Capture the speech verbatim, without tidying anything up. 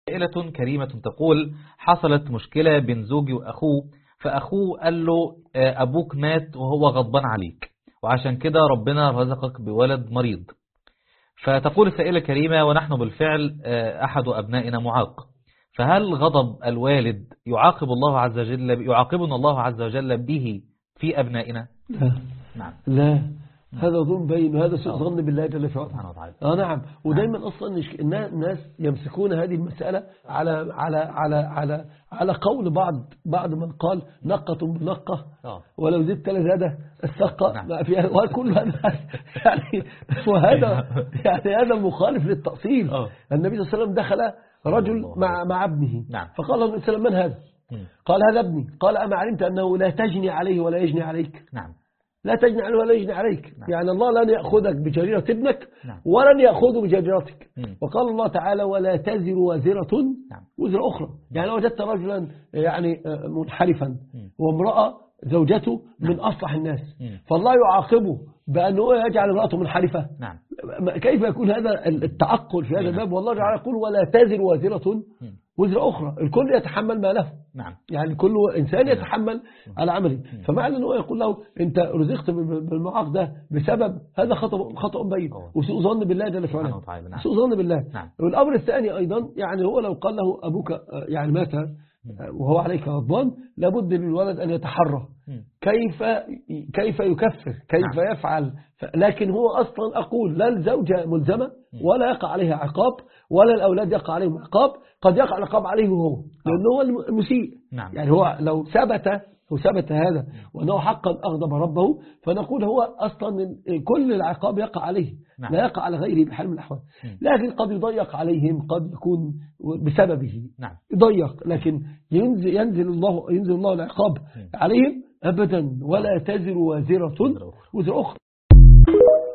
سائلة كريمة تقول: حصلت مشكلة بين زوجي وأخوه، فأخوه قال له أبوك مات وهو غضبان عليك، وعشان كده ربنا رزقك بولد مريض. فتقول السائلة كريمة: ونحن بالفعل أحد أبنائنا معاق، فهل غضب الوالد يعاقب الله عز وجل يعاقبنا الله عز وجل به في أبنائنا؟ لا. نعم. لا، هذا ظن بين وهذا سوء ظن بالله جل في علاه. اه نعم. ودايما اصلا الناس يمسكون هذه المسألة على على على على على قول بعض بعض من قال نقة بنقة ولو زدت لزاد السقة. ما فيها وكل هذا يعني وهذا يعني هذا مخالف للتأصيل. النبي صلى الله عليه وسلم دخل رجل مع مع ابنه، فقال النبي صلى الله عليه وسلم: من هذا؟ قال: هذا ابني. قال: أما علمت أنه لا تجني عليه ولا يجني عليك؟ نعم. لا تجني عليه ولا يجني عليك. نعم. يعني الله لن يأخذك بجريرة ابنك. نعم. ولن يأخذه بجريرتك. مم. وقال الله تعالى: ولا تزر وازرة نعم. وزر أخرى. يعني لو وجدت رجلا يعني منحرفا مم. وامرأة زوجته نعم. من أصلح الناس، مم. فالله يعاقبه بأنه يجعل امرأته منحرفة. نعم. كيف يكون هذا التعقل في هذا الباب؟ والله تعالى يقول: ولا تزر وازرة وزر أخرى. الكل يتحمل ما له. نعم. يعني كل إنسان يتحمل على عمله. فمعنى أنه يقول له: أنت رزقت بالمعاق ده بسبب هذا خطأ خطأ بين وسوء ظن بالله جل وعلا. سوء ظن بالله. نعم. والأمر الثاني أيضا، يعني هو لو قال له أبوك يعني مات وهو عليك غضبان، لابد للولد أن يتحرى كيف كيف يكفر، كيف نعم. يفعل. لكن هو أصلا أقول لا الزوجة ملزمة ولا يقع عليها عقاب ولا الأولاد يقع عليهم عقاب. قد يقع العقاب عليه هو لأنه هو المسيء. نعم. يعني هو لو ثبت وثبت هذا وأنه حقا أغضب ربه، فنقول هو أصلا كل العقاب يقع عليه. نعم. لا يقع على غيره بحال من الأحوال. لكن قد يضيق عليهم، قد يكون بسببه. نعم. يضيق، لكن ينزل, ينزل الله ينزل الله العقاب عليهم أبدا. ولا تزر وازرة وزر أخرى.